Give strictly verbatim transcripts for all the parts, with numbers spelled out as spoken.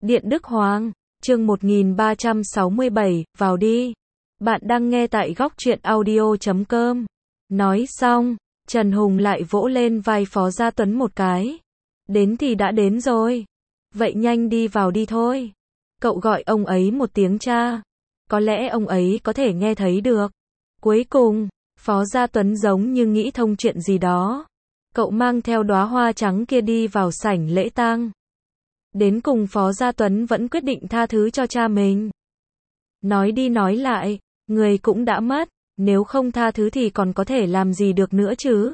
Điện Đức Hoàng, chương một nghìn ba trăm sáu mươi bảy, vào đi. Bạn đang nghe tại góc truyện audio chấm com. Nói xong, Trần Hùng lại vỗ lên vai Phó Gia Tuấn một cái. Đến thì đã đến rồi. Vậy nhanh đi vào đi thôi. Cậu gọi ông ấy một tiếng cha. Có lẽ ông ấy có thể nghe thấy được. Cuối cùng, Phó Gia Tuấn giống như nghĩ thông chuyện gì đó. Cậu mang theo đóa hoa trắng kia đi vào sảnh lễ tang. Đến cùng Phó Gia Tuấn vẫn quyết định tha thứ cho cha mình. Nói đi nói lại, người cũng đã mất, nếu không tha thứ thì còn có thể làm gì được nữa chứ.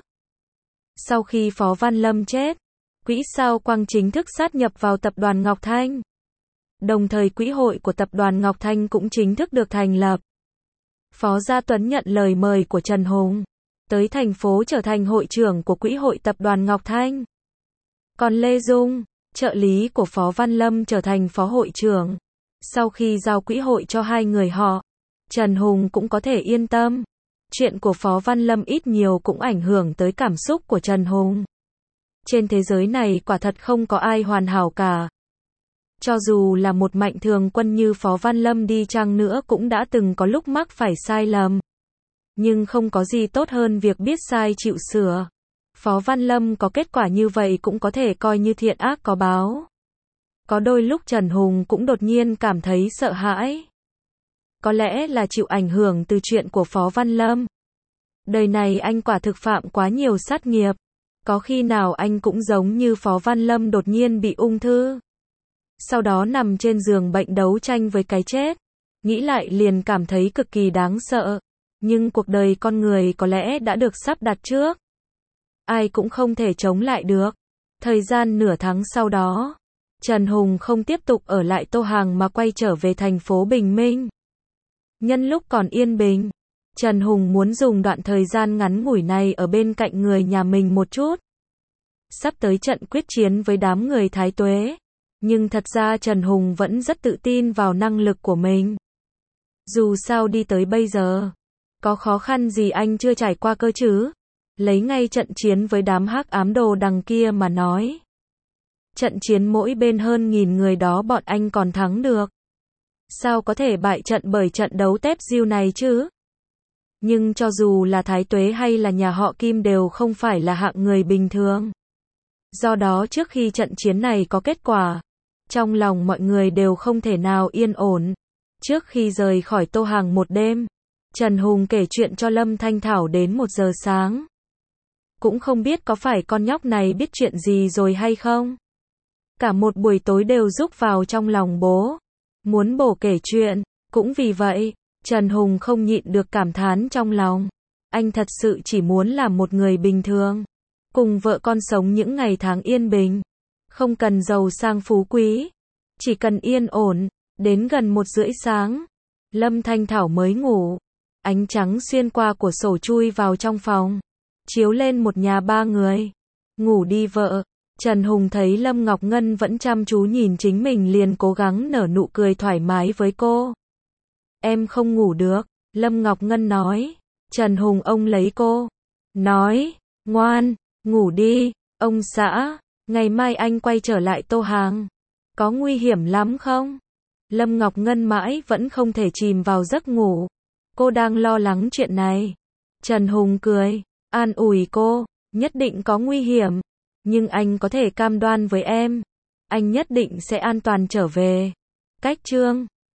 Sau khi Phó Văn Lâm chết, Quỹ Sao Quang chính thức sát nhập vào tập đoàn Ngọc Thanh. Đồng thời quỹ hội của tập đoàn Ngọc Thanh cũng chính thức được thành lập. Phó Gia Tuấn nhận lời mời của Trần Hùng, tới thành phố trở thành hội trưởng của quỹ hội tập đoàn Ngọc Thanh. Còn Lê Dung, trợ lý của Phó Văn Lâm trở thành phó hội trưởng. Sau khi giao quỹ hội cho hai người họ, Trần Hùng cũng có thể yên tâm. Chuyện của Phó Văn Lâm ít nhiều cũng ảnh hưởng tới cảm xúc của Trần Hùng. Trên thế giới này quả thật không có ai hoàn hảo cả. Cho dù là một mạnh thường quân như Phó Văn Lâm đi chăng nữa cũng đã từng có lúc mắc phải sai lầm. Nhưng không có gì tốt hơn việc biết sai chịu sửa. Phó Văn Lâm có kết quả như vậy cũng có thể coi như thiện ác có báo. Có đôi lúc Trần Hùng cũng đột nhiên cảm thấy sợ hãi. Có lẽ là chịu ảnh hưởng từ chuyện của Phó Văn Lâm. Đời này anh quả thực phạm quá nhiều sát nghiệp. Có khi nào anh cũng giống như Phó Văn Lâm đột nhiên bị ung thư. Sau đó nằm trên giường bệnh đấu tranh với cái chết. Nghĩ lại liền cảm thấy cực kỳ đáng sợ. Nhưng cuộc đời con người có lẽ đã được sắp đặt trước. Ai cũng không thể chống lại được. Thời gian nửa tháng sau đó, Trần Hùng không tiếp tục ở lại Tô Hàng mà quay trở về thành phố Bình Minh. Nhân lúc còn yên bình, Trần Hùng muốn dùng đoạn thời gian ngắn ngủi này ở bên cạnh người nhà mình một chút. Sắp tới trận quyết chiến với đám người Thái Tuế. Nhưng thật ra Trần Hùng vẫn rất tự tin vào năng lực của mình. Dù sao đi tới bây giờ, có khó khăn gì anh chưa trải qua cơ chứ? Lấy ngay trận chiến với đám hắc ám đồ đằng kia mà nói. Trận chiến mỗi bên hơn nghìn người đó bọn anh còn thắng được. Sao có thể bại trận bởi trận đấu tép diêu này chứ? Nhưng cho dù là Thái Tuế hay là nhà họ Kim đều không phải là hạng người bình thường. Do đó trước khi trận chiến này có kết quả, trong lòng mọi người đều không thể nào yên ổn. Trước khi rời khỏi Tô Hàng một đêm, Trần Hùng kể chuyện cho Lâm Thanh Thảo đến một giờ sáng. Cũng không biết có phải con nhóc này biết chuyện gì rồi hay không. Cả một buổi tối đều rúc vào trong lòng bố. Muốn bổ kể chuyện. Cũng vì vậy, Trần Hùng không nhịn được cảm thán trong lòng. Anh thật sự chỉ muốn làm một người bình thường. Cùng vợ con sống những ngày tháng yên bình. Không cần giàu sang phú quý. Chỉ cần yên ổn. Đến gần một rưỡi sáng, Lâm Thanh Thảo mới ngủ. Ánh trắng xuyên qua cửa sổ chui vào trong phòng. Chiếu lên một nhà ba người. Ngủ đi vợ. Trần Hùng thấy Lâm Ngọc Ngân vẫn chăm chú nhìn chính mình liền cố gắng nở nụ cười thoải mái với cô. Em không ngủ được, Lâm Ngọc Ngân nói. Trần Hùng ông lấy cô. Nói, ngoan, ngủ đi, ông xã, ngày mai anh quay trở lại Tô Hàng. Có nguy hiểm lắm không? Lâm Ngọc Ngân mãi vẫn không thể chìm vào giấc ngủ. Cô đang lo lắng chuyện này. Trần Hùng cười, an ủi cô, nhất định có nguy hiểm. Nhưng anh có thể cam đoan với em, anh nhất định sẽ an toàn trở về. Cách chương